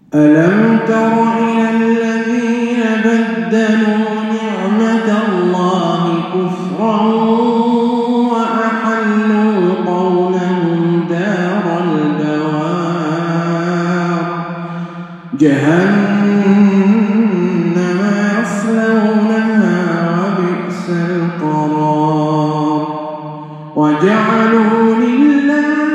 ألم تر إلى الذين بدلوا نعمة الله كفرا وأحلوا قومهم دار البوار جهنم يصلونها وبئس القرار وجعلوا لله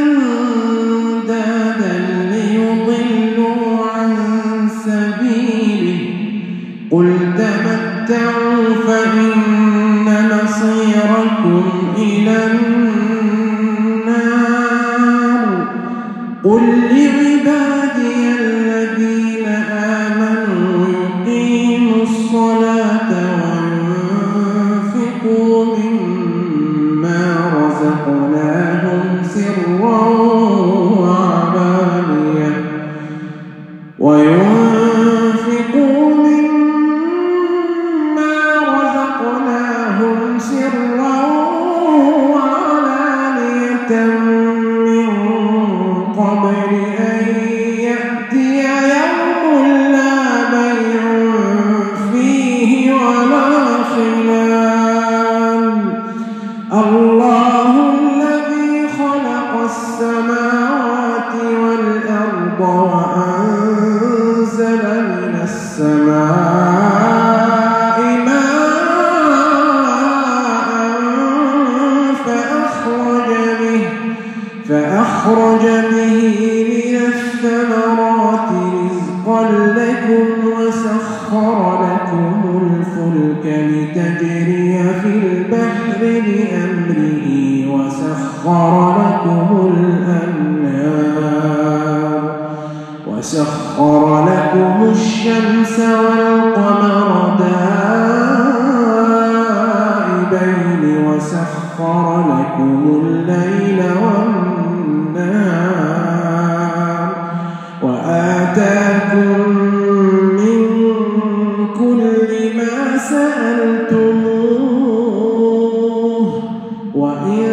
أندادا ليضلوا عن سبيله قل تمتعوا فإن مصيركم إلى النار قل لعبادي الذين آمنوا يقيموا الصلاة وينفقوا مما رزقناهم سرا وعلانية من قبل أن يأتي يوم لا بيع فيه ولا خلال الله الذي خلق السماوات والأرض وأنزل من السماء ماء فأخرج به من الثمرات رزقا لكم وسخر لكم الفلك لتجري في البحر بأمره وسخر لكم الشمس والقمر دائبين وسخر لكم الليل والنهار وآتاكم من كل ما سألتموه وإن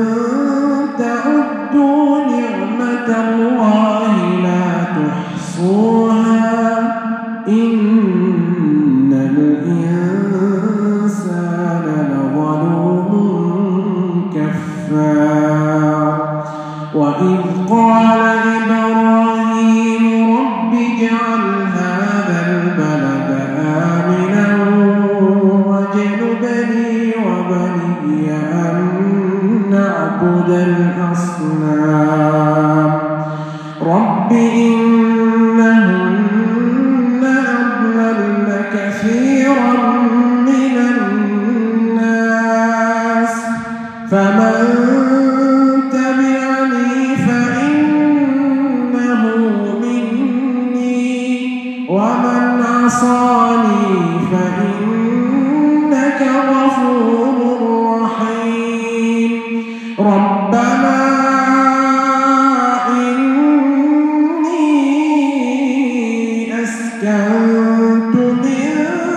تعدوا نعمة الله لا تحصوها إن الإنسان لظلوم كفار وإذ قال إبراهيم رب اجعل هذا البلد آمنا واجنبني وبني أن نعبد الأصنام رب إنهن أضللن كثيرا من الناس فمن تبعني فإنه مني ومن عصاني فإنك غفور رحيم ربنا أسكنت من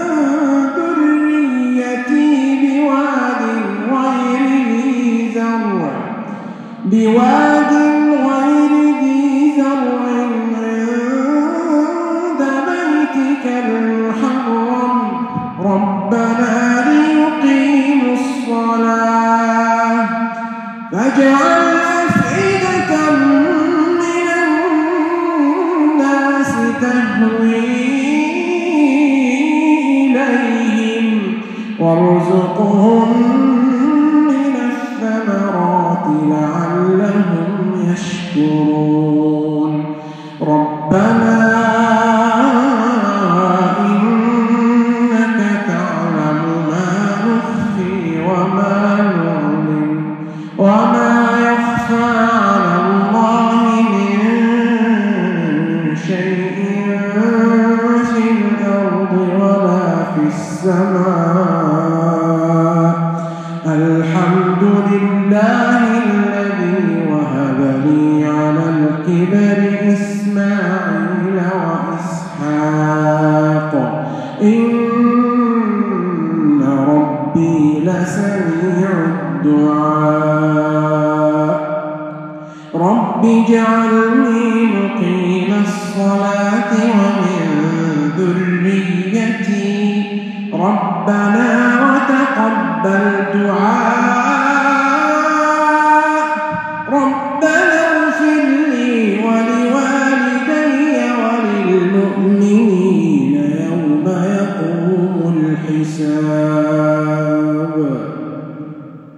ذريتي بواد غير ذي زرع عند بيتك المحرم ربنا ليقيموا الصلاة فاجعل أفئدة من الناس تهوي إليهم وارزقهم من الثمرات لعلهم يشكرون ربنا إنك تعلم ما نخفي وما نعلن وما يخفى على الله من شيء في الأرض ولا في السماء الحمد لله الذي وهب لي على الكبر إسماعيل وإسحاق إن ربي لسميع الدعاء رب اجعلني مقيم الصلاة الصلاة ومن ذريتي ربنا وتقبل دعاء